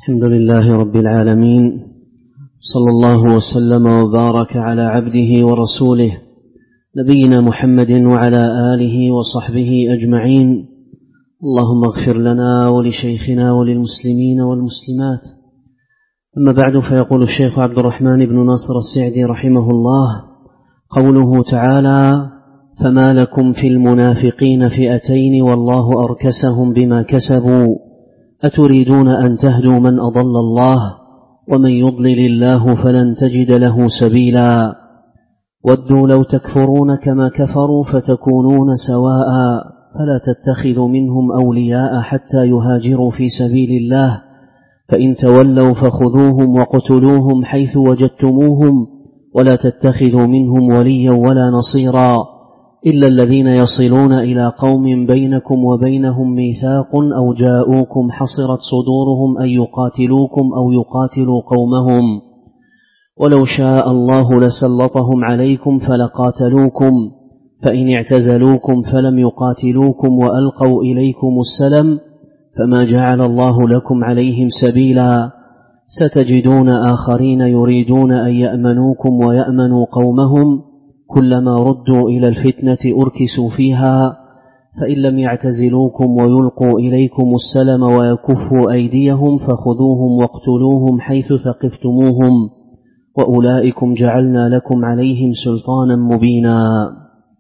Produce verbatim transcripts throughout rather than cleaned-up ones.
الحمد لله رب العالمين، صلى الله وسلم وبارك على عبده ورسوله نبينا محمد وعلى آله وصحبه أجمعين. اللهم اغفر لنا ولشيخنا وللمسلمين والمسلمات. أما بعد، فيقول الشيخ عبد الرحمن بن ناصر السعدي رحمه الله: قوله تعالى: فما لكم في المنافقين فئتين والله أركسهم بما كسبوا أتريدون أن تهدوا من أضل الله ومن يضلل الله فلن تجد له سبيلا ودوا لو تكفرون كما كفروا فتكونون سواء فلا تتخذوا منهم أولياء حتى يهاجروا في سبيل الله فإن تولوا فخذوهم وقتلوهم حيث وجدتموهم ولا تتخذوا منهم وليا ولا نصيرا إلا الذين يصلون إلى قوم بينكم وبينهم ميثاق أو جاءوكم حصرت صدورهم أن يقاتلوكم أو يقاتلوا قومهم ولو شاء الله لسلطهم عليكم فلقاتلوكم فإن اعتزلوكم فلم يقاتلوكم وألقوا إليكم السلم فما جعل الله لكم عليهم سبيلا ستجدون آخرين يريدون أن يأمنوكم ويأمنوا قومهم كلما ردوا إلى الفتنة أركسوا فيها فإن لم يعتزلوكم ويلقوا إليكم السلم ويكفوا أيديهم فخذوهم واقتلوهم حيث ثقفتموهم وأولئكم جعلنا لكم عليهم سلطانا مبينا.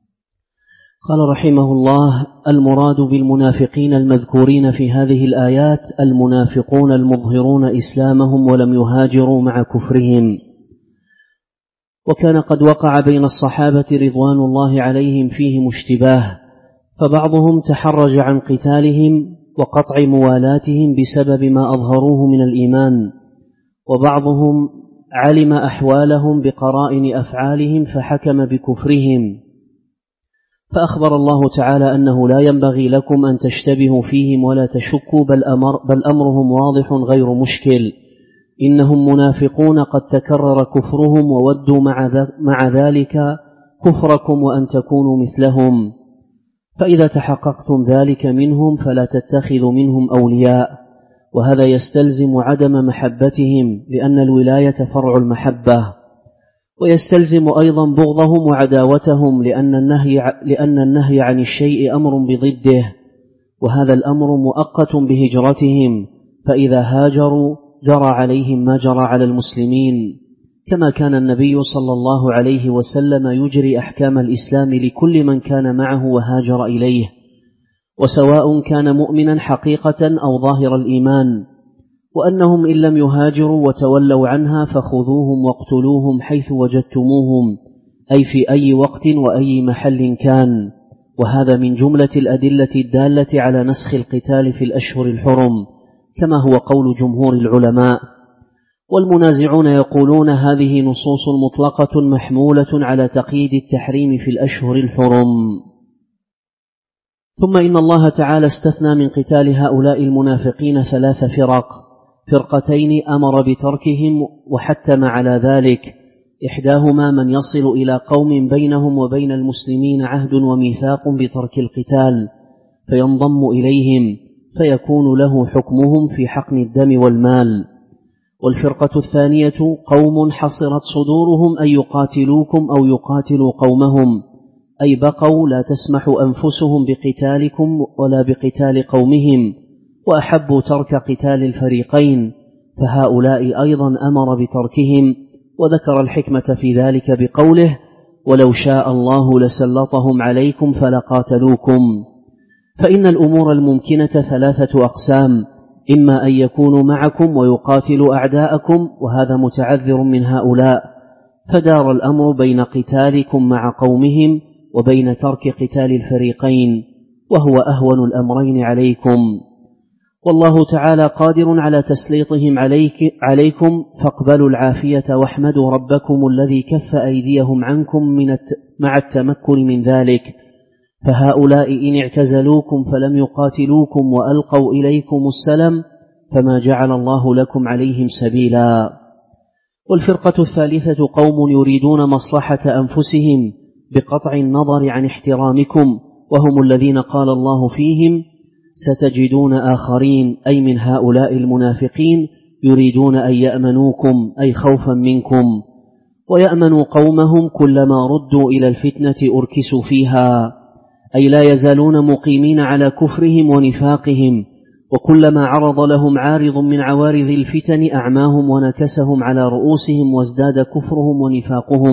قال رحمه الله: المراد بالمنافقين المذكورين في هذه الآيات المنافقون المظهرون إسلامهم ولم يهاجروا مع كفرهم. وكان قد وقع بين الصحابة رضوان الله عليهم فيهم اشتباه، فبعضهم تحرج عن قتالهم وقطع موالاتهم بسبب ما أظهروه من الإيمان، وبعضهم علم أحوالهم بقرائن أفعالهم فحكم بكفرهم، فأخبر الله تعالى أنه لا ينبغي لكم أن تشتبهوا فيهم ولا تشكوا بل, أمر بل أمرهم واضح غير مشكل، إنهم منافقون قد تكرر كفرهم وودوا مع ذلك كفركم وأن تكونوا مثلهم، فإذا تحققتم ذلك منهم فلا تتخذوا منهم أولياء، وهذا يستلزم عدم محبتهم لأن الولاية فرع المحبة، ويستلزم أيضا بغضهم وعداوتهم لأن النهي, لأن النهي عن الشيء أمر بضده، وهذا الأمر مؤقت بهجرتهم، فإذا هاجروا جرى عليهم ما جرى على المسلمين، كما كان النبي صلى الله عليه وسلم يجري أحكام الإسلام لكل من كان معه وهاجر إليه، وسواء كان مؤمنا حقيقة أو ظاهر الإيمان، وأنهم إن لم يهاجروا وتولوا عنها فخذوهم واقتلوهم حيث وجدتموهم، أي في أي وقت وأي محل كان، وهذا من جملة الأدلة الدالة على نسخ القتال في الأشهر الحرم كما هو قول جمهور العلماء. والمنازعون يقولون هذه نصوص مطلقة محمولة على تقييد التحريم في الأشهر الحرم. ثم إن الله تعالى استثنى من قتال هؤلاء المنافقين ثلاث فرق: فرقتين أمر بتركهم وحتم على ذلك، إحداهما من يصل إلى قوم بينهم وبين المسلمين عهد وميثاق بترك القتال فينضم إليهم فيكون له حكمهم في حقن الدم والمال. والفرقة الثانية قوم حصرت صدورهم أن يقاتلوكم أو يقاتلوا قومهم، أي بقوا لا تسمح أنفسهم بقتالكم ولا بقتال قومهم وأحبوا ترك قتال الفريقين، فهؤلاء أيضا أمر بتركهم، وذكر الحكمة في ذلك بقوله: ولو شاء الله لسلطهم عليكم فلقاتلوكم. فإن الأمور الممكنة ثلاثة أقسام: إما أن يكونوا معكم ويقاتلوا أعداءكم وهذا متعذر من هؤلاء، فدار الأمر بين قتالكم مع قومهم وبين ترك قتال الفريقين، وهو أهون الأمرين عليكم، والله تعالى قادر على تسليطهم عليك عليكم فاقبلوا العافية واحمدوا ربكم الذي كف أيديهم عنكم من الت... مع التمكن من ذلك، فهؤلاء إن اعتزلوكم فلم يقاتلوكم وألقوا إليكم السلم فما جعل الله لكم عليهم سبيلا. والفرقة الثالثة قوم يريدون مصلحة أنفسهم بقطع النظر عن احترامكم، وهم الذين قال الله فيهم: ستجدون آخرين، أي من هؤلاء المنافقين يريدون أن يأمنوكم أي خوفا منكم، ويأمنوا قومهم كلما ردوا إلى الفتنة أركسوا فيها، أي لا يزالون مقيمين على كفرهم ونفاقهم، وكلما عرض لهم عارض من عوارض الفتن أعماهم ونكسهم على رؤوسهم وازداد كفرهم ونفاقهم.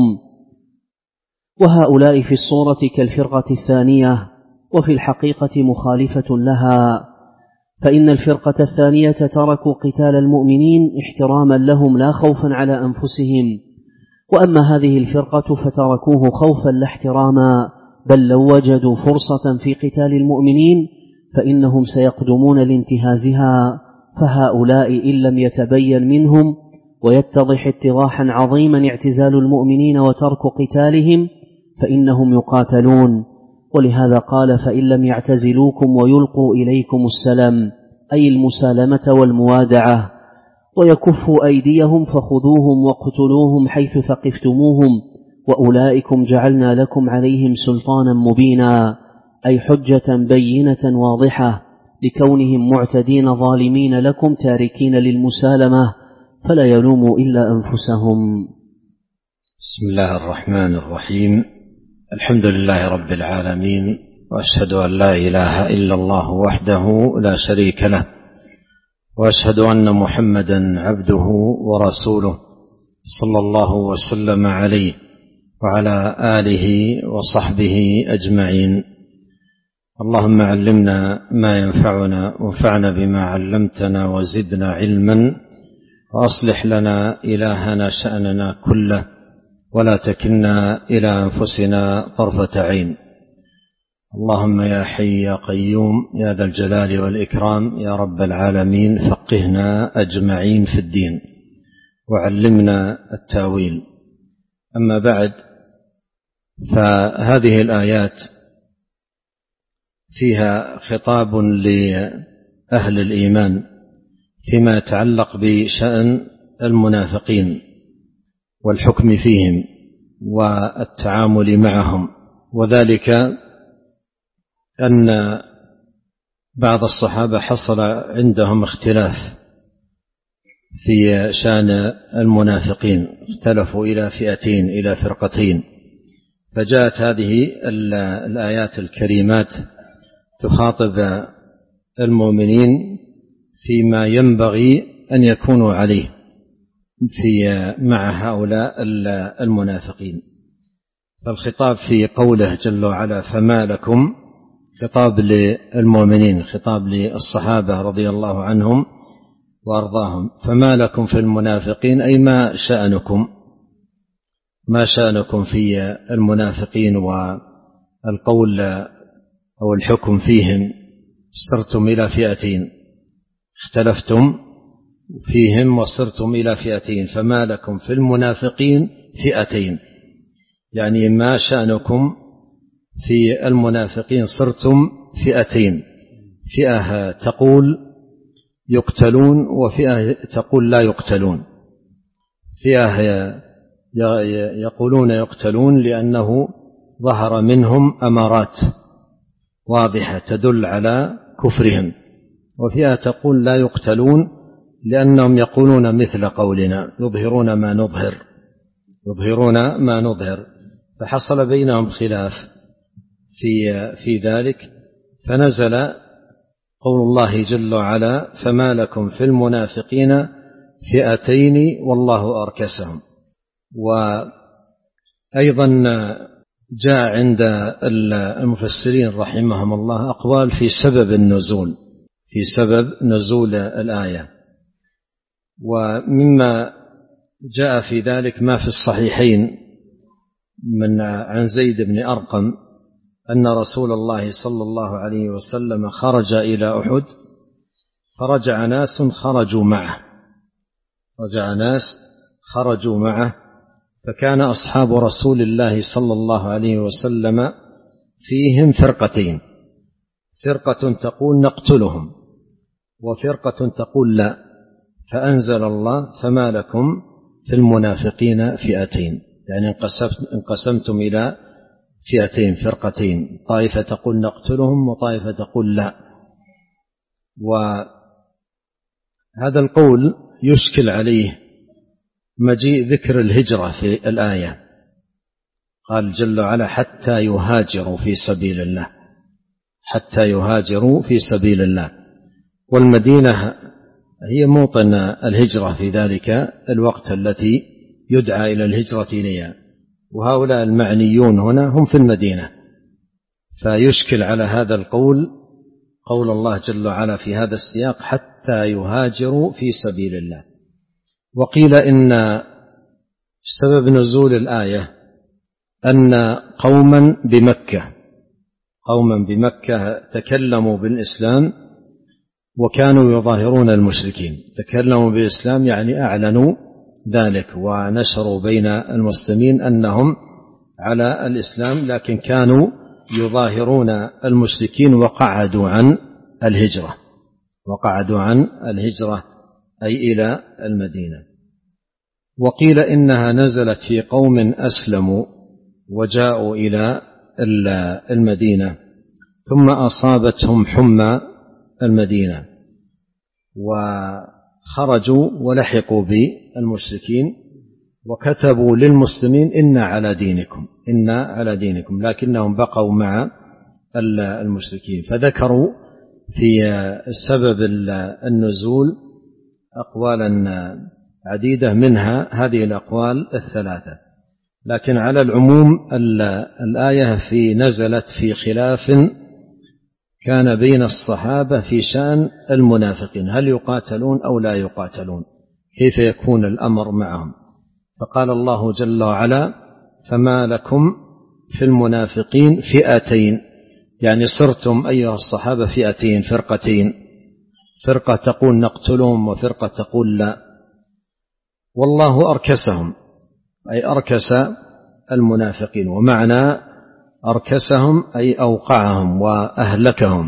وهؤلاء في الصورة كالفرقة الثانية، وفي الحقيقة مخالفة لها، فإن الفرقة الثانية تركوا قتال المؤمنين احتراما لهم لا خوفا على أنفسهم، وأما هذه الفرقة فتركوه خوفا لا احتراما، بل لو وجدوا فرصة في قتال المؤمنين فإنهم سيقدمون لانتهازها، فهؤلاء إن لم يتبين منهم ويتضح اتضاحا عظيما اعتزال المؤمنين وترك قتالهم فإنهم يقاتلون. ولهذا قال: فإن لم يعتزلوكم ويلقوا إليكم السلام، أي المسالمة والموادعة، ويكفوا أيديهم فخذوهم واقتلوهم حيث ثقفتموهم، وأولئكم جعلنا لكم عليهم سلطانا مبينا، أي حجة بينة واضحة، لكونهم معتدين ظالمين لكم تاركين للمسالمة، فلا يلوموا إلا أنفسهم. بسم الله الرحمن الرحيم. الحمد لله رب العالمين، وأشهد أن لا إله إلا الله وحده لا شريك له، وأشهد أن محمدا عبده ورسوله صلى الله وسلم عليه وعلى آله وصحبه أجمعين. اللهم علمنا ما ينفعنا وانفعنا بما علمتنا وزدنا علما، وأصلح لنا إلهنا شأننا كله، ولا تكلنا إلى أنفسنا طرفة عين. اللهم يا حي يا قيوم يا ذا الجلال والإكرام يا رب العالمين، فقهنا أجمعين في الدين وعلمنا التاويل. أما بعد، فهذه الآيات فيها خطاب لأهل الإيمان فيما يتعلق بشأن المنافقين والحكم فيهم والتعامل معهم، وذلك أن بعض الصحابة حصل عندهم اختلاف في شأن المنافقين، اختلفوا إلى فئتين إلى فرقتين، فجاءت هذه الآيات الكريمات تخاطب المؤمنين فيما ينبغي أن يكونوا عليه في مع هؤلاء المنافقين. فالخطاب في قوله جل وعلا: فما لكم، خطاب للمؤمنين، خطاب للصحابة رضي الله عنهم وأرضاهم. فما لكم في المنافقين، أي ما شأنكم، ما شأنكم في المنافقين والقول أو الحكم فيهم. صرتم إلى فئتين، اختلفتم فيهم وصرتم إلى فئتين. فما لكم في المنافقين فئتين، يعني ما شأنكم في المنافقين، صرتم فئتين، فئة تقول يقتلون وفئة تقول لا يقتلون. فئة يقولون يقتلون لأنه ظهر منهم أمارات واضحة تدل على كفرهم، وفئة تقول لا يقتلون لأنهم يقولون مثل قولنا، يظهرون ما نظهر يظهرون ما نظهر فحصل بينهم خلاف في في ذلك، فنزل قول الله جل وعلا: فما لكم في المنافقين فئتين والله أركسهم. وأيضا جاء عند المفسرين رحمهم الله أقوال في سبب النزول في سبب نزول الآية، ومما جاء في ذلك ما في الصحيحين من عن زيد بن أرقم أن رسول الله صلى الله عليه وسلم خرج إلى أحد، فرجع ناس خرجوا معه رجع ناس خرجوا معه فكان أصحاب رسول الله صلى الله عليه وسلم فيهم فرقتين، فرقة تقول نقتلهم وفرقة تقول لا، فأنزل الله: فما لكم في المنافقين فئتين، يعني انقسمتم إلى فئتين، فرقتين، طائفة تقول نقتلهم وطائفة تقول لا. وهذا القول يشكل عليه مجيء ذكر الهجرة في الآية. قال جل وعلا حتى يهاجروا في سبيل الله، حتى يهاجروا في سبيل الله، والمدينة هي موطن الهجرة في ذلك الوقت التي يدعى إلى الهجرة إليها، وهؤلاء المعنيون هنا هم في المدينة. فيشكل على هذا القول قول الله جل وعلا في هذا السياق حتى يهاجروا في سبيل الله. وقيل إن سبب نزول الآية أن قوما بمكة قوما بمكة تكلموا بالإسلام وكانوا يظاهرون المشركين. تكلموا بالإسلام يعني أعلنوا ذلك ونشروا بين المسلمين أنهم على الإسلام، لكن كانوا يظاهرون المشركين وقعدوا عن الهجرة وقعدوا عن الهجرة أي إلى المدينة. وقيل إنها نزلت في قوم أسلموا وجاءوا إلى المدينة ثم أصابتهم حمى المدينة وخرجوا ولحقوا بالمشركين وكتبوا للمسلمين إنا على دينكم إنا على دينكم، لكنهم بقوا مع المشركين. فذكروا في سبب النزول أقوالا عديدة، منها هذه الأقوال الثلاثة، لكن على العموم الآية في نزلت في خلاف كان بين الصحابة في شأن المنافقين، هل يقاتلون أو لا يقاتلون، كيف يكون الأمر معهم. فقال الله جل وعلا فما لكم في المنافقين فئتين، يعني صرتم أيها الصحابة فئتين فرقتين، فرقة تقول نقتلهم وفرقة تقول لا، والله أركسهم أي أركس المنافقين، ومعنى أركسهم أي أوقعهم وأهلكهم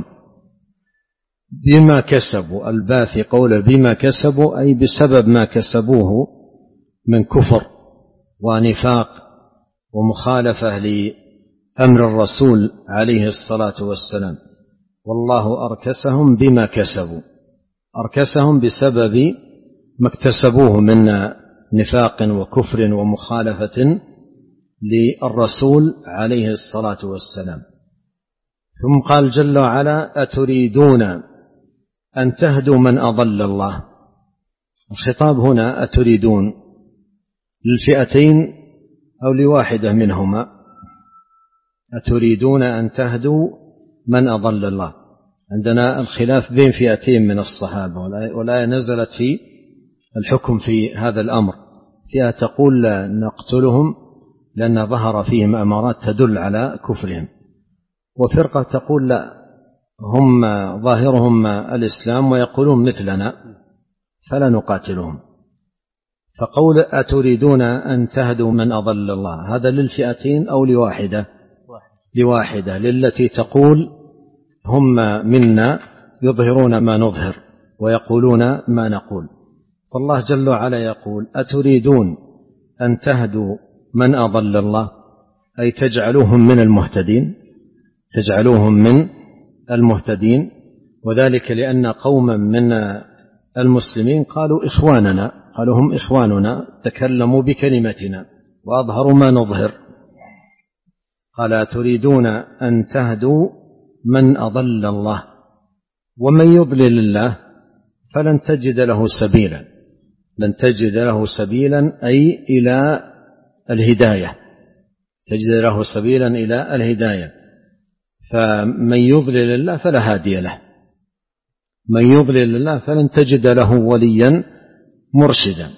بما كسبوا. الباء في قول بما كسبوا أي بسبب ما كسبوه من كفر ونفاق ومخالفة لأمر الرسول عليه الصلاة والسلام، والله أركسهم بما كسبوا، أركسهم بسبب ما اكتسبوه من نفاق وكفر ومخالفة للرسول عليه الصلاة والسلام. ثم قال جل وعلا أتريدون أن تهدوا من أضل الله. الخطاب هنا أتريدون للفئتين أو لواحدة منهما، أتريدون أن تهدوا من أضل الله. عندنا الخلاف بين فئتين من الصحابة، والآية نزلت في الحكم في هذا الأمر. فئة تقول نقتلهم لأن ظهر فيهم أمارات تدل على كفرهم، وفرقة تقول لا، هم ظاهرهم الإسلام ويقولون مثلنا فلا نقاتلهم. فقول أتريدون أن تهدوا من أضل الله هذا للفئتين أو لواحدة؟ لواحدة، للتي تقول هم منا يظهرون ما نظهر ويقولون ما نقول. فالله جل وعلا يقول أتريدون أن تهدوا من أضل الله أي تجعلوهم من المهتدين، تجعلوهم من المهتدين، وذلك لأن قوما من المسلمين قالوا إخواننا، قالوا هم إخواننا، تكلموا بكلمتنا وأظهروا ما نظهر. قال تريدون أن تهدوا من أضل الله ومن يضلل الله فلن تجد له سبيلا، لن تجد له سبيلا أي إلى الهداية، تجد له سبيلا إلى الهداية. فمن يضلل الله فلا هادي له، من يضلل الله فلن تجد له وليا مرشدا.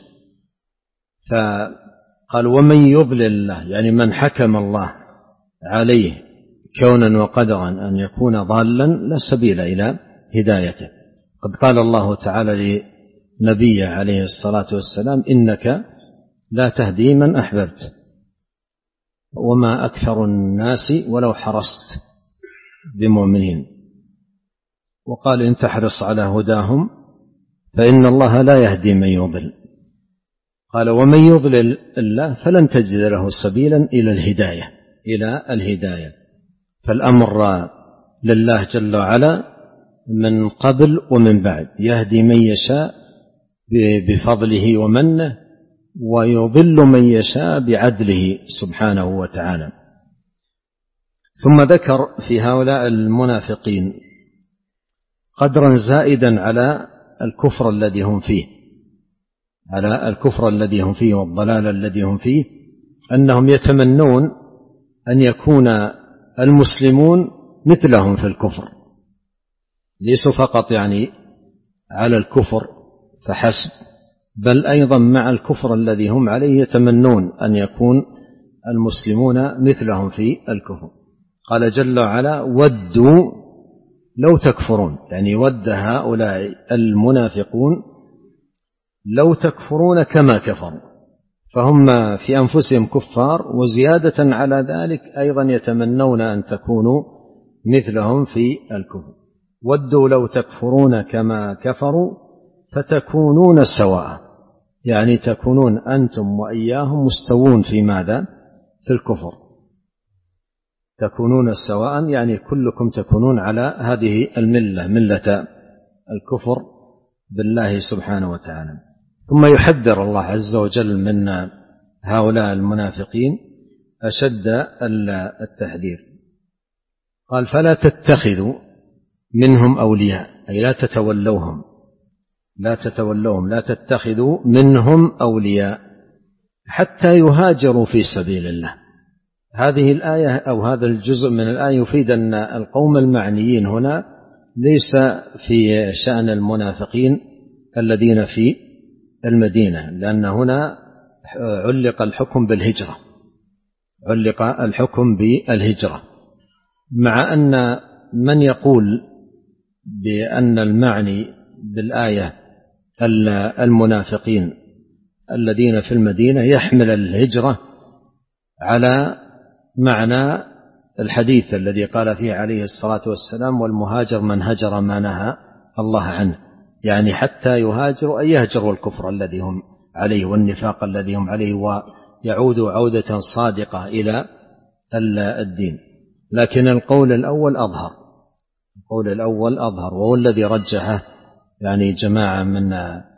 فقال ومن يضلل الله يعني من حكم الله عليه كونا وقدرا أن يكون ضالا لا سبيل إلى هدايته. قد قال الله تعالى لنبيه عليه الصلاة والسلام إنك لا تهدي من أحببت وما أكثر الناس ولو حرصت بمؤمنين. وقال إن تحرص على هداهم فإن الله لا يهدي من يضل. قال ومن يضلل الله فلن تجد له سبيلا إلى الهداية، إلى الهداية. فالأمر لله جل وعلا من قبل ومن بعد، يهدي من يشاء بفضله ومنه، ويضل من يشاء بعدله سبحانه وتعالى. ثم ذكر في هؤلاء المنافقين قدرا زائدا على الكفر الذي هم فيه على الكفر الذي هم فيه والضلال الذي هم فيه، أنهم يتمنون أن يكون المسلمون مثلهم في الكفر، ليسوا فقط يعني على الكفر فحسب، بل أيضا مع الكفر الذي هم عليه يتمنون أن يكون المسلمون مثلهم في الكفر. قال جل وعلا: ودوا لو تكفرون، يعني ود هؤلاء المنافقون لو تكفرون كما كفروا، فهم في أنفسهم كفار، وزيادة على ذلك أيضا يتمنون أن تكونوا مثلهم في الكفر. ودوا لو تكفرون كما كفروا فتكونون سواء، يعني تكونون أنتم وإياهم مستوون في ماذا؟ في الكفر. تكونون سواء يعني كلكم تكونون على هذه الملة، ملة الكفر بالله سبحانه وتعالى. ثم يحذر الله عز وجل من هؤلاء المنافقين أشد التحذير. قال: فلا تتخذوا منهم أولياء، أي لا تتولوهم لا تتولوهم لا تتخذوا منهم أولياء حتى يهاجروا في سبيل الله. هذه الآية أو هذا الجزء من الآية يفيد أن القوم المعنيين هنا ليس في شأن المنافقين الذين في المدينة، لأن هنا علق الحكم بالهجرة علق الحكم بالهجرة مع أن من يقول بأن المعني بالآية المنافقين الذين في المدينة يحمل الهجرة على معنى الحديث الذي قال فيه عليه الصلاة والسلام: والمهاجر من هجر ما نهى الله عنه، يعني حتى يهاجروا أي يهجروا الكفر الذي هم عليه والنفاق الذي هم عليه، ويعودوا عودة صادقة إلى الدين. لكن القول الأول أظهر القول الأول أظهر وهو الذي رجحه يعني جماعة من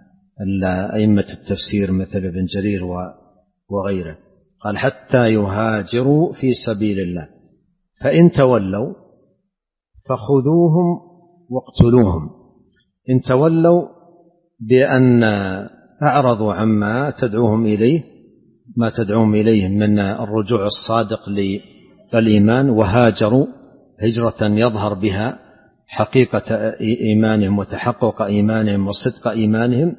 أئمة التفسير مثل ابن جرير وغيره. قال: حتى يهاجروا في سبيل الله، فإن تولوا فخذوهم واقتلوهم. إن تولوا بأن أعرضوا عما تدعوهم إليه ما تدعوهم إليه من الرجوع الصادق للإيمان، وهاجروا هجرة يظهر بها حقيقة إيمانهم وتحقق إيمانهم وصدق إيمانهم،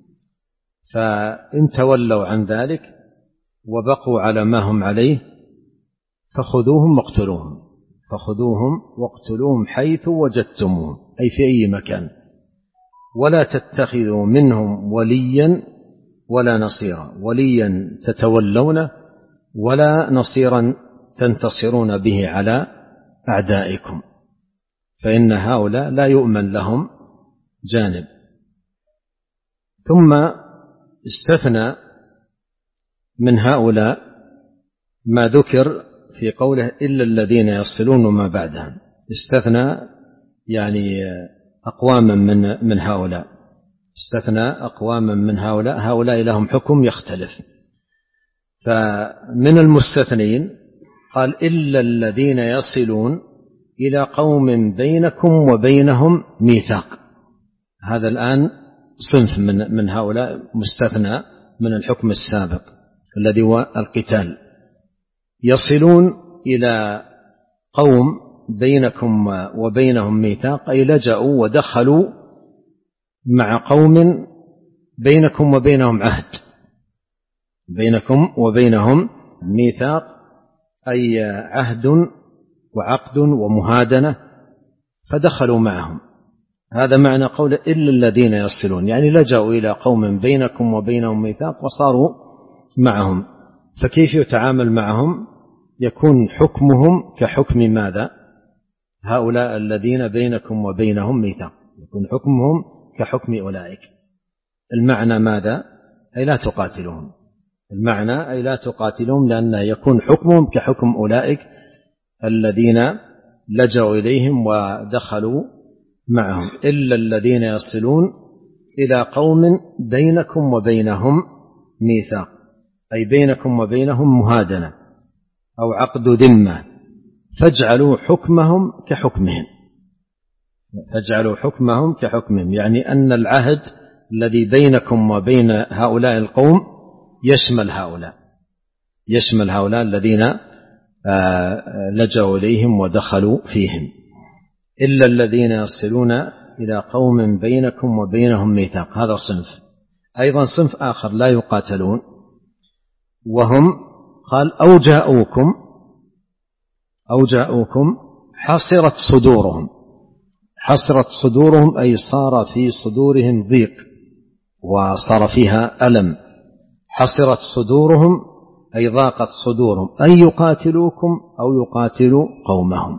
فإن تولوا عن ذلك وبقوا على ما هم عليه فخذوهم واقتلوهم فخذوهم واقتلوهم حيث وجدتموهم، أي في أي مكان، ولا تتخذوا منهم وليا ولا نصيرا. وليا تتولونه، ولا نصيرا تنتصرون به على أعدائكم، فإن هؤلاء لا يؤمن لهم جانب. ثم استثنى من هؤلاء ما ذكر في قوله إلا الذين يصلون ما بعدهم، استثنى يعني أقواما من من هؤلاء استثنى أقواما من هؤلاء هؤلاء لهم حكم يختلف. فمن المستثنين قال: إلا الذين يصلون إلى قوم بينكم وبينهم ميثاق. هذا الآن صنف من من هؤلاء مستثنى من الحكم السابق الذي هو القتال. يصلون إلى قوم بينكم وبينهم ميثاق، أي لجأوا ودخلوا مع قوم بينكم وبينهم عهد بينكم وبينهم ميثاق، أي عهد وعقد ومهادنة، فدخلوا معهم. هذا معنى قول إلا الذين يصلون، يعني لجأوا إلى قوم بينكم وبينهم ميثاق وصاروا معهم. فكيف يتعامل معهم؟ يكون حكمهم كحكم ماذا؟ هؤلاء الذين بينكم وبينهم ميثاق، يكون حكمهم كحكم أولئك. المعنى ماذا؟ أي لا تقاتلهم المعنى أي لا تقاتلهم، لأن يكون حكمهم كحكم أولئك الذين لجأوا إليهم ودخلوا معهم. إلا الذين يصلون إلى قوم بينكم وبينهم ميثاق، أي بينكم وبينهم مهادنة أو عقد ذمة، فاجعلوا حكمهم كحكمهم فاجعلوا حكمهم كحكمهم يعني أن العهد الذي بينكم وبين هؤلاء القوم يشمل هؤلاء يشمل هؤلاء الذين لجأوا إليهم ودخلوا فيهم، إلا الذين يصلون إلى قوم بينكم وبينهم ميثاق، هذا صنف. أيضا صنف آخر لا يقاتلون، وهم قال أو جاءوكم أو جاءوكم حصرت صدورهم حصرت صدورهم أي صار في صدورهم ضيق وصار فيها ألم. حصرت صدورهم أي ضاقت صدورهم أن يقاتلوكم أو يقاتلوا قومهم،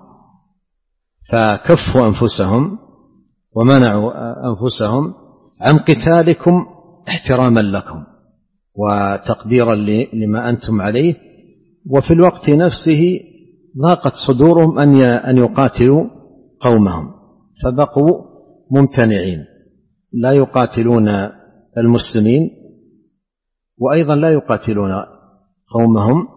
فكفوا أنفسهم ومنعوا أنفسهم عن قتالكم احتراما لكم وتقديرا لما أنتم عليه، وفي الوقت نفسه ضاقت صدورهم أن يقاتلوا قومهم، فبقوا ممتنعين لا يقاتلون المسلمين وأيضا لا يقاتلون قومهم،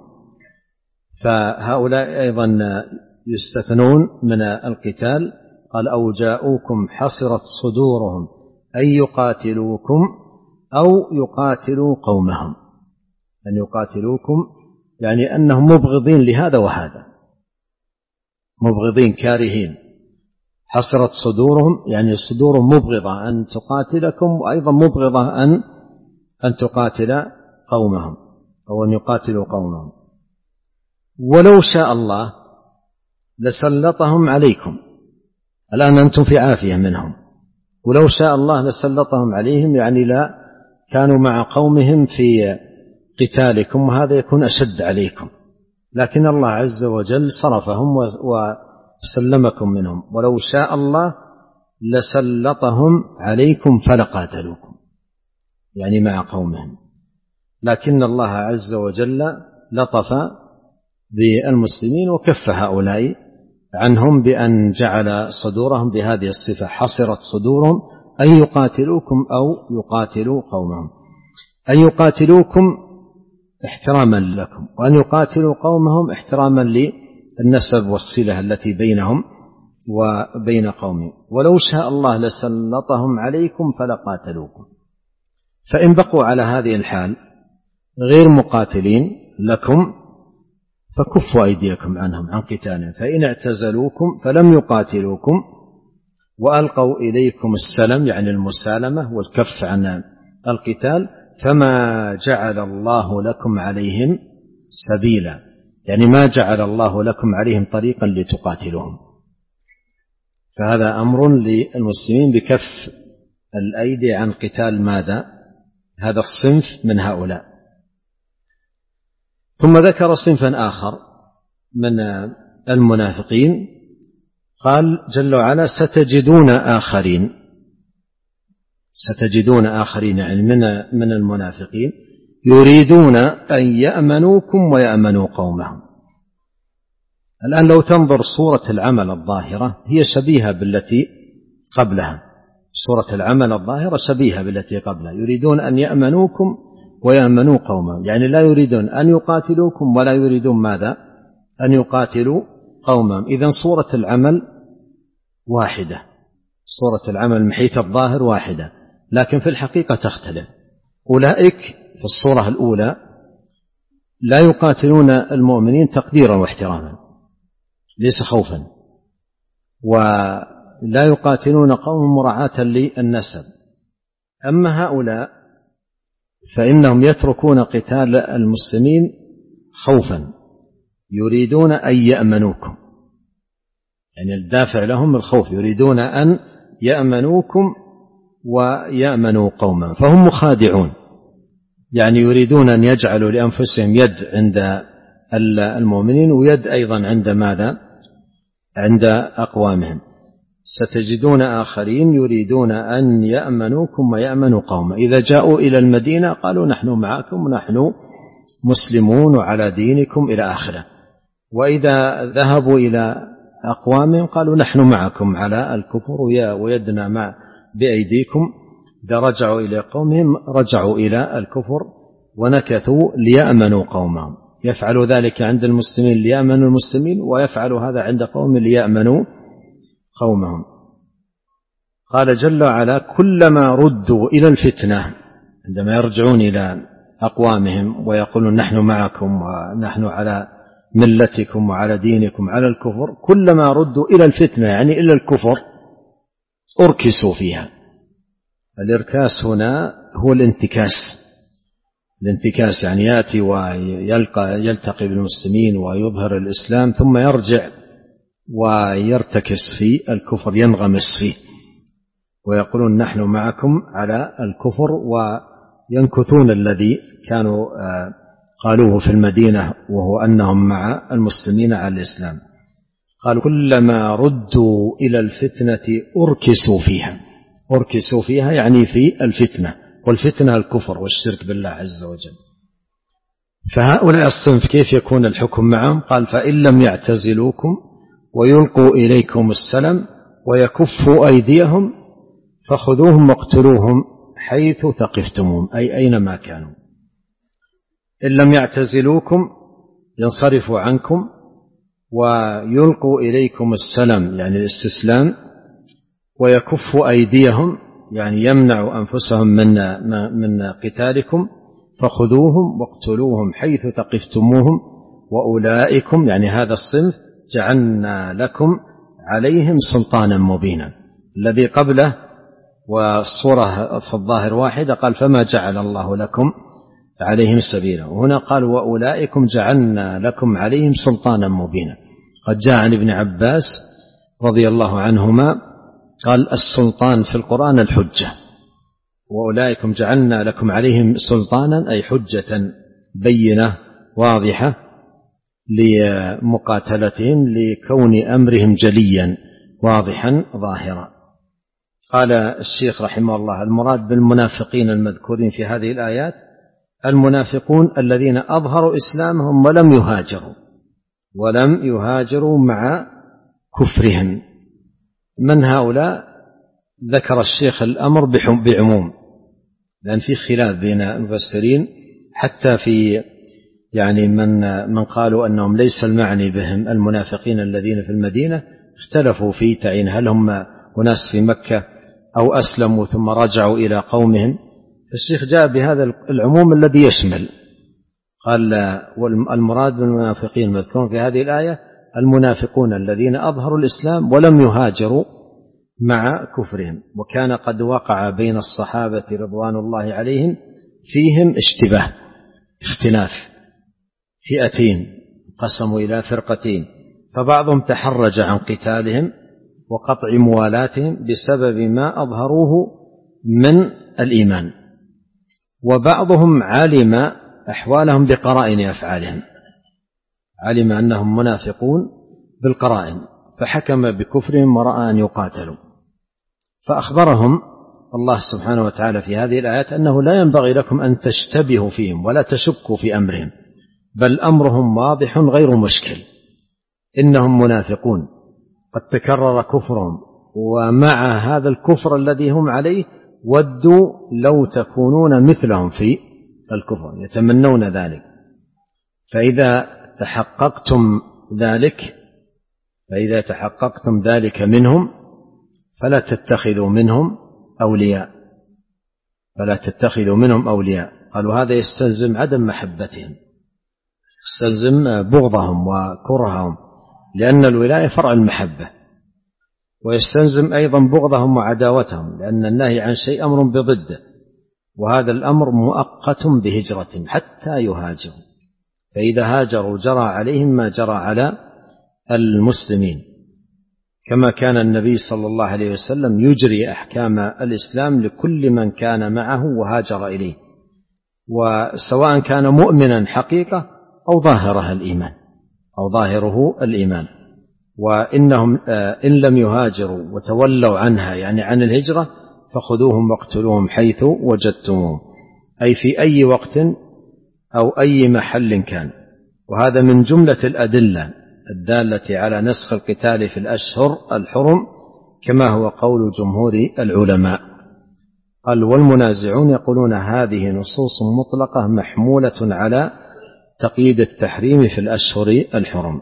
فهؤلاء أيضا يستثنون من القتال. قال أو جاءوكم حصرت صدورهم أن يقاتلوكم أو يقاتلوا قومهم، أن يقاتلوكم يعني أنهم مبغضين لهذا وهذا، مبغضين كارهين. حصرت صدورهم يعني صدورهم مبغضة أن تقاتلكم، وأيضا مبغضة أن أن تقاتل قومهم أو أن يقاتلوا قومهم. ولو شاء الله لسلطهم عليكم، الآن أنتم في عافية منهم، ولو شاء الله لسلطهم عليهم يعني لا كانوا مع قومهم في قتالكم، وهذا يكون أشد عليكم، لكن الله عز وجل صرفهم وسلمكم منهم. ولو شاء الله لسلطهم عليكم فلقاتلوكم يعني مع قومهم، لكن الله عز وجل لطف بالمسلمين وكف هؤلاء عنهم بأن جعل صدورهم بهذه الصفة، حصرت صدورهم أن يقاتلوكم أو يقاتلوا قومهم، أن يقاتلوكم احتراما لكم، وأن يقاتلوا قومهم احتراما للنسب والصلة التي بينهم وبين قومهم. ولو شاء الله لسلطهم عليكم فلقاتلوكم، فإن بقوا على هذه الحال غير مقاتلين لكم فكفوا أيديكم عنهم عن قتالهم، فإن اعتزلوكم فلم يقاتلوكم وألقوا إليكم السلم يعني المسالمة والكف عن القتال فما جعل الله لكم عليهم سبيلا، يعني ما جعل الله لكم عليهم طريقا لتقاتلوهم. فهذا أمر للمسلمين بكف الأيدي عن قتال ماذا؟ هذا الصنف من هؤلاء. ثم ذكر صنفا آخر من المنافقين، قال جل وعلا ستجدون آخرين ستجدون آخرين يعني من من المنافقين يريدون أن يأمنوكم ويأمنوا قومهم. الآن لو تنظر صورة العمل الظاهرة هي شبيهة بالتي قبلها، صورة العمل الظاهرة شبيهة بالتي قبلها، يريدون أن يأمنوكم ويأمنوا قومهم، يعني لا يريدون أن يقاتلوكم ولا يريدون ماذا؟ أن يقاتلوا قومهم. إذن صورة العمل واحدة، صورة العمل من حيث الظاهر واحدة، لكن في الحقيقة تختلف. أولئك في الصورة الأولى لا يقاتلون المؤمنين تقديرا واحتراما ليس خوفا، ولا يقاتلون قوم مراعاة للنسب. أما هؤلاء فإنهم يتركون قتال المسلمين خوفا، يريدون أن يأمنوكم، يعني الدافع لهم الخوف، يريدون أن يأمنوكم ويأمنوا قوما، فهم مخادعون، يعني يريدون أن يجعلوا لأنفسهم يد عند المؤمنين ويد أيضا عند ماذا؟ عند أقوامهم. ستجدون آخرين يريدون أن يأمنوكم ويأمنوا قوما، إذا جاءوا إلى المدينة قالوا نحن معكم ونحن مسلمون وعلى دينكم إلى آخره، وإذا ذهبوا إلى أقوامهم قالوا نحن معكم على الكفر ويدنا مع بأيديكم إذا رجعوا إلى قومهم رجعوا إلى الكفر ونكثوا ليأمنوا قومهم. يفعل ذلك عند المسلمين ليأمنوا المسلمين، ويفعل هذا عند قوم ليأمنوا قومهم. قال جل وعلا: كلما ردوا إلى الفتنة، عندما يرجعون إلى أقوامهم ويقولون نحن معكم ونحن على ملتكم وعلى دينكم على الكفر، كلما ردوا إلى الفتنة يعني إلى الكفر أركسوا فيها. الإركاس هنا هو الانتكاس. الانتكاس يعني يأتي ويلقى يلتقي بالمسلمين ويظهر الإسلام ثم يرجع ويرتكس في الكفر، ينغمس فيه، ويقولون نحن معكم على الكفر، وينكثون الذي كانوا قالوه في المدينة وهو أنهم مع المسلمين على الإسلام. قالوا كلما ردوا إلى الفتنة أركسوا فيها. أركسوا فيها يعني في الفتنة، والفتنة الكفر والشرك بالله عز وجل. فهؤلاء الصنف كيف يكون الحكم معهم؟ قال: فإن لم يعتزلوكم ويلقوا إليكم السلم ويكفوا أيديهم فخذوهم واقتلوهم حيث ثقفتموهم، أي أينما كانوا. إن لم يعتزلوكم ينصرفوا عنكم، ويلقوا إليكم السلم يعني الاستسلام، ويكفوا أيديهم يعني يمنعوا أنفسهم من من قتالكم، فخذوهم واقتلوهم حيث ثقفتموهم، وأولئكم يعني هذا الصنف جعلنا لكم عليهم سلطانا مبينا. الذي قبله والصورة في الظاهر واحدة قال: فما جعل الله لكم عليهم سبيلا، وهنا قال: وأولئكم جعلنا لكم عليهم سلطانا مبينا. قد جاء عن ابن عباس رضي الله عنهما قال: السلطان في القرآن الحجة، وأولئكم جعلنا لكم عليهم سلطانا أي حجة بينة واضحة لمقاتلتهم لكون أمرهم جليا واضحا ظاهرا. قال الشيخ رحمه الله: المراد بالمنافقين المذكورين في هذه الآيات المنافقون الذين أظهروا إسلامهم ولم يهاجروا ولم يهاجروا مع كفرهم. من هؤلاء؟ ذكر الشيخ الأمر بعموم، لأن في خلاف بين المفسرين حتى في يعني من من قالوا أنهم ليس المعني بهم المنافقين الذين في المدينة، اختلفوا في تعيين هل هم أناس في مكة أو أسلموا ثم رجعوا إلى قومهم. الشيخ جاء بهذا العموم الذي يشمل، قال: والمراد بالمنافقين المذكورون في هذه الآية المنافقون الذين أظهروا الإسلام ولم يهاجروا مع كفرهم. وكان قد وقع بين الصحابة رضوان الله عليهم فيهم اشتباه، اختلاف، فئتين قسموا إلى فرقتين، فبعضهم تحرج عن قتالهم وقطع موالاتهم بسبب ما أظهروه من الإيمان، وبعضهم علم أحوالهم بقرائن أفعالهم، علم أنهم منافقون بالقرائن فحكم بكفرهم ورأى أن يقاتلوا، فأخبرهم الله سبحانه وتعالى في هذه الآيات أنه لا ينبغي لكم أن تشتبهوا فيهم ولا تشكوا في أمرهم، بل أمرهم واضح غير مشكل، إنهم منافقون قد تكرر كفرهم، ومع هذا الكفر الذي هم عليه ودوا لو تكونون مثلهم في الكفر، يتمنون ذلك. فإذا تحققتم ذلك فإذا تحققتم ذلك منهم فلا تتخذوا منهم أولياء فلا تتخذوا منهم أولياء قالوا هذا يستلزم عدم محبتهم، يستلزم بغضهم وكرههم، لأن الولاية فرع المحبة، ويستلزم أيضا بغضهم وعداوتهم، لأن النهي عن شيء أمر بضده، وهذا الأمر مؤقت بهجرتهم حتى يهاجروا، فإذا هاجروا جرى عليهم ما جرى على المسلمين، كما كان النبي صلى الله عليه وسلم يجري أحكام الإسلام لكل من كان معه وهاجر إليه، وسواء كان مؤمنا حقيقة أو ظاهره الإيمان أو ظاهره الإيمان. وإنهم إن لم يهاجروا وتولوا عنها يعني عن الهجرة فخذوهم واقتلوهم حيث وجدتموهم، أي في أي وقت أو أي محل كان. وهذا من جملة الأدلة الدالة على نسخ القتال في الأشهر الحرم، كما هو قول جمهور العلماء. قال والمنازعون يقولون هذه نصوص مطلقة محمولة على تقييد التحريم في الأشهر الحرم.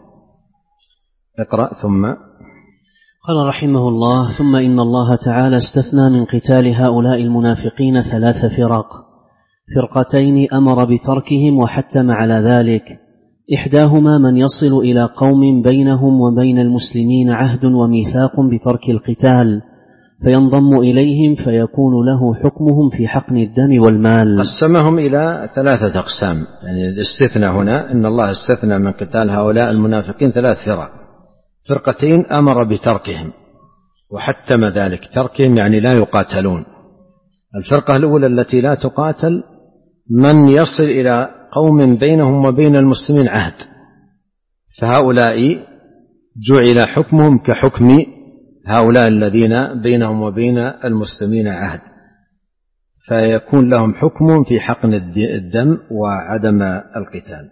اقرأ. ثم قال رحمه الله: ثم إن الله تعالى استثنى من قتال هؤلاء المنافقين ثلاث فرق، فرقتين أمر بتركهم وحتم على ذلك. إحداهما من يصل إلى قوم بينهم وبين المسلمين عهد وميثاق بترك القتال فينضم إليهم فيكون له حكمهم في حقن الدم والمال. قسمهم إلى ثلاثة أقسام، يعني الاستثناء هنا إن الله استثنى من قتال هؤلاء المنافقين ثلاث فرق، فرقتين أمر بتركهم وحتم ذلك، تركهم يعني لا يقاتلون. الفرقة الأولى التي لا تقاتل من يصل إلى قوم بينهم وبين المسلمين عهد، فهؤلاء جعل حكمهم كحكم هؤلاء الذين بينهم وبين المسلمين عهد، فيكون لهم حكم في حقن الدم وعدم القتال.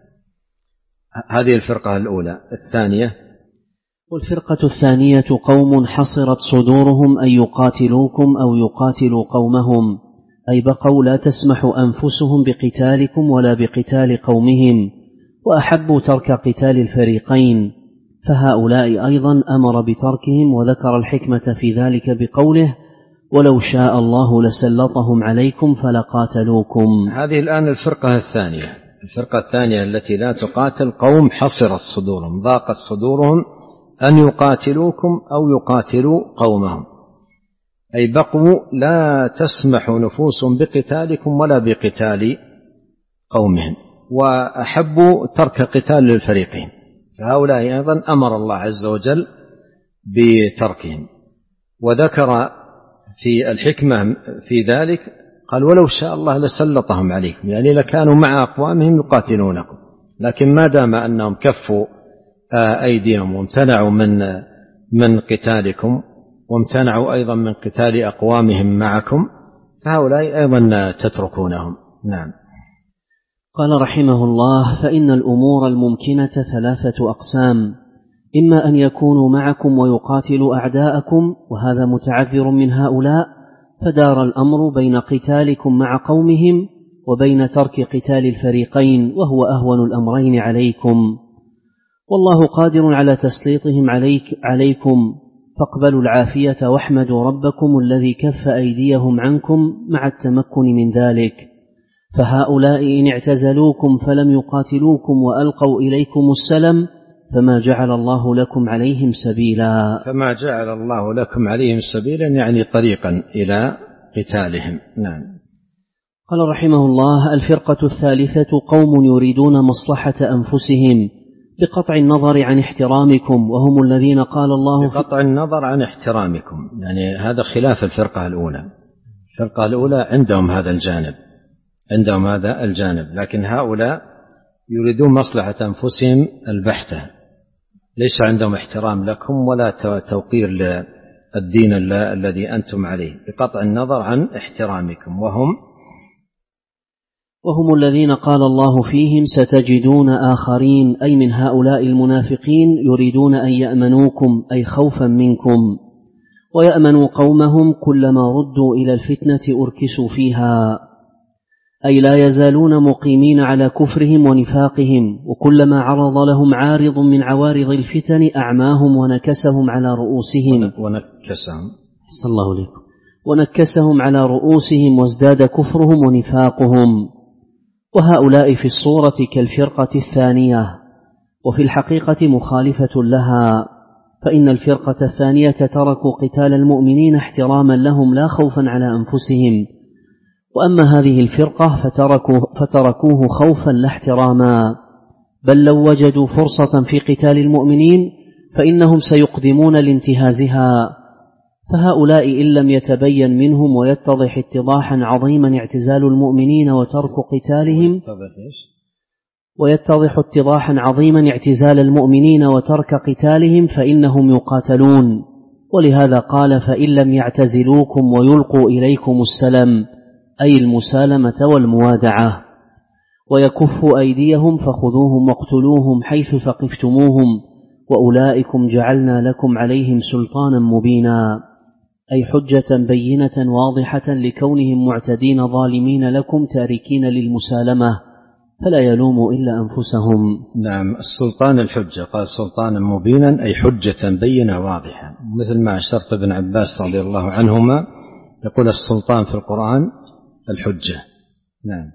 هذه الفرقة الأولى. الثانية: والفرقة الثانية قوم حصرت صدورهم أن يقاتلوكم أو يقاتلوا قومهم، أي بقوا لا تسمح أنفسهم بقتالكم ولا بقتال قومهم، وأحبوا ترك قتال الفريقين، فهؤلاء أيضا أمر بتركهم، وذكر الحكمة في ذلك بقوله: ولو شاء الله لسلطهم عليكم فلقاتلوكم. هذه الآن الفرقة الثانية. الفرقة الثانية التي لا تقاتل قوم حصرت صدورهم، ضاقت صدورهم أن يقاتلوكم أو يقاتلوا قومهم، أي بقوا لا تسمح نفوسهم بقتالكم ولا بقتال قومهم، وأحبوا ترك قتال للفريقين، فهؤلاء أيضا أمر الله عز وجل بتركهم. وذكر في الحكمة في ذلك قال: ولو شاء الله لسلطهم عليكم، يعني لكانوا مع أقوامهم يقاتلونكم، لكن ما دام أنهم كفوا أيديهم وامتنعوا من من قتالكم وامتنعوا أيضا من قتال أقوامهم معكم، فهؤلاء أيضا تتركونهم. نعم. قال رحمه الله: فإن الأمور الممكنة ثلاثة أقسام: إما أن يكونوا معكم ويقاتلوا أعداءكم، وهذا متعذر من هؤلاء، فدار الأمر بين قتالكم مع قومهم وبين ترك قتال الفريقين، وهو أهون الأمرين عليكم، والله قادر على تسليطهم عليك عليكم، فاقبلوا العافية واحمدوا ربكم الذي كف أيديهم عنكم مع التمكن من ذلك. فهؤلاء إن اعتزلوكم فلم يقاتلوكم وألقوا إليكم السلم فما جعل الله لكم عليهم سبيلا. فما جعل الله لكم عليهم سبيلا يعني طريقا إلى قتالهم. نعم. قال رحمه الله: الفرقة الثالثة قوم يريدون مصلحة أنفسهم بقطع النظر عن احترامكم، وهم الذين قال الله بقطع النظر عن احترامكم، يعني هذا خلاف الفرقة الأولى. الفرقة الأولى عندهم هذا الجانب، عندهم هذا الجانب، لكن هؤلاء يريدون مصلحة أنفسهم البحتة، ليس عندهم احترام لكم ولا توقير للدين الذي أنتم عليه، بقطع النظر عن احترامكم. وهم وهم الذين قال الله فيهم: ستجدون آخرين، أي من هؤلاء المنافقين، يريدون أن يأمنوكم، أي خوفا منكم، ويأمنوا قومهم كلما ردوا إلى الفتنة أركسوا فيها، أي لا يزالون مقيمين على كفرهم ونفاقهم، وكلما عرض لهم عارض من عوارض الفتن أعماهم ونكسهم على رؤوسهم ونكسهم صلى الله عليه ونكسهم على رؤوسهم وازداد كفرهم ونفاقهم. وهؤلاء في الصورة كالفرقة الثانية، وفي الحقيقة مخالفة لها، فإن الفرقة الثانية تركوا قتال المؤمنين احتراما لهم لا خوفا على أنفسهم، وأما هذه الفرقة فتركوه, فتركوه خوفا لا احتراما، بل لو وجدوا فرصة في قتال المؤمنين فإنهم سيقدمون لانتهازها. فهؤلاء إن لم يتبين منهم ويتضح اتضاحا عظيما اعتزال المؤمنين وترك قتالهم ويتضح اتضاحا عظيما اعتزال المؤمنين وترك قتالهم فإنهم يقاتلون. ولهذا قال: فإن لم يعتزلوكم ويلقوا إليكم السلم، أي المسالمة والموادعة، ويكفوا أيديهم فخذوهم واقتلوهم حيث ثقفتموهم، وأولئكم جعلنا لكم عليهم سلطانا مبينا. أي حجة بينة واضحة لكونهم معتدين ظالمين لكم تاركين للمسالمة، فلا يلوموا إلا أنفسهم. نعم، السلطان الحجة، قال سلطانا مبينا أي حجة بينة واضحة، مثل ما أشرت ابن عباس رضي الله عنهما يقول السلطان في القرآن الحجة. نعم.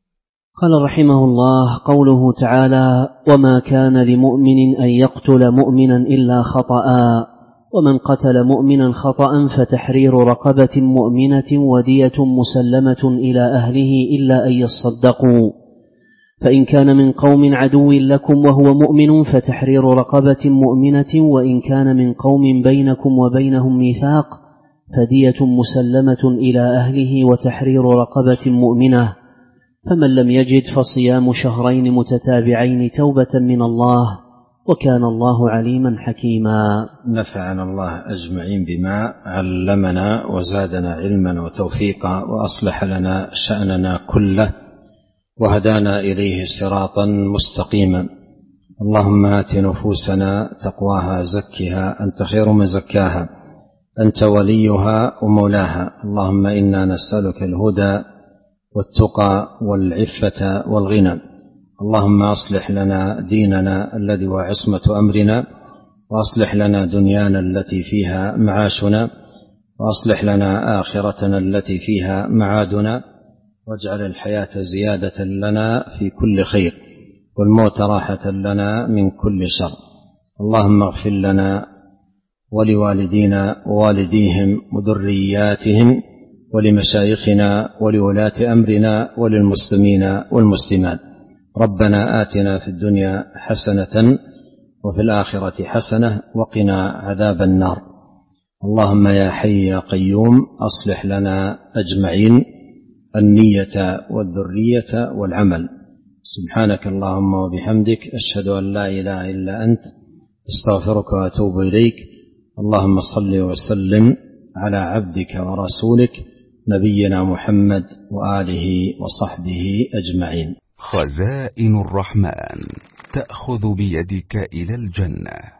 قال رحمه الله: قوله تعالى: وما كان لمؤمن أن يقتل مؤمنا إلا خطأ، ومن قتل مؤمنا خطأ فتحرير رقبة مؤمنة ودية مسلمة إلى أهله إلا أن يصدقوا، فإن كان من قوم عدو لكم وهو مؤمن فتحرير رقبة مؤمنة، وإن كان من قوم بينكم وبينهم ميثاق فدية مسلمة إلى أهله وتحرير رقبة مؤمنة، فمن لم يجد فصيام شهرين متتابعين توبة من الله، وكان الله عليما حكيما. نفعنا الله أجمعين بما علمنا وزادنا علما وتوفيقا، وأصلح لنا شأننا كله، وهدانا إليه صراطا مستقيما. اللهم آت نفوسنا تقواها زكها أنت خير من زكاها، أنت وليها ومولاها. اللهم إنا نسألك الهدى والتقى والعفة والغنى. اللهم أصلح لنا ديننا الذي هو عصمة أمرنا، وأصلح لنا دنيانا التي فيها معاشنا، وأصلح لنا آخرتنا التي فيها معادنا، واجعل الحياة زيادة لنا في كل خير، والموت راحة لنا من كل شر. اللهم اغفر لنا ولوالدينا ووالديهم وذرياتهم ولمشايخنا ولولاة أمرنا وللمسلمين والمسلمات. ربنا آتنا في الدنيا حسنة وفي الآخرة حسنة وقنا عذاب النار. اللهم يا حي يا قيوم أصلح لنا أجمعين النية والذرية والعمل. سبحانك اللهم وبحمدك، أشهد أن لا إله إلا أنت، استغفرك وأتوب إليك. اللهم صل وسلم على عبدك ورسولك نبينا محمد وآله وصحبه أجمعين. خزائن الرحمن تأخذ بيدك إلى الجنة.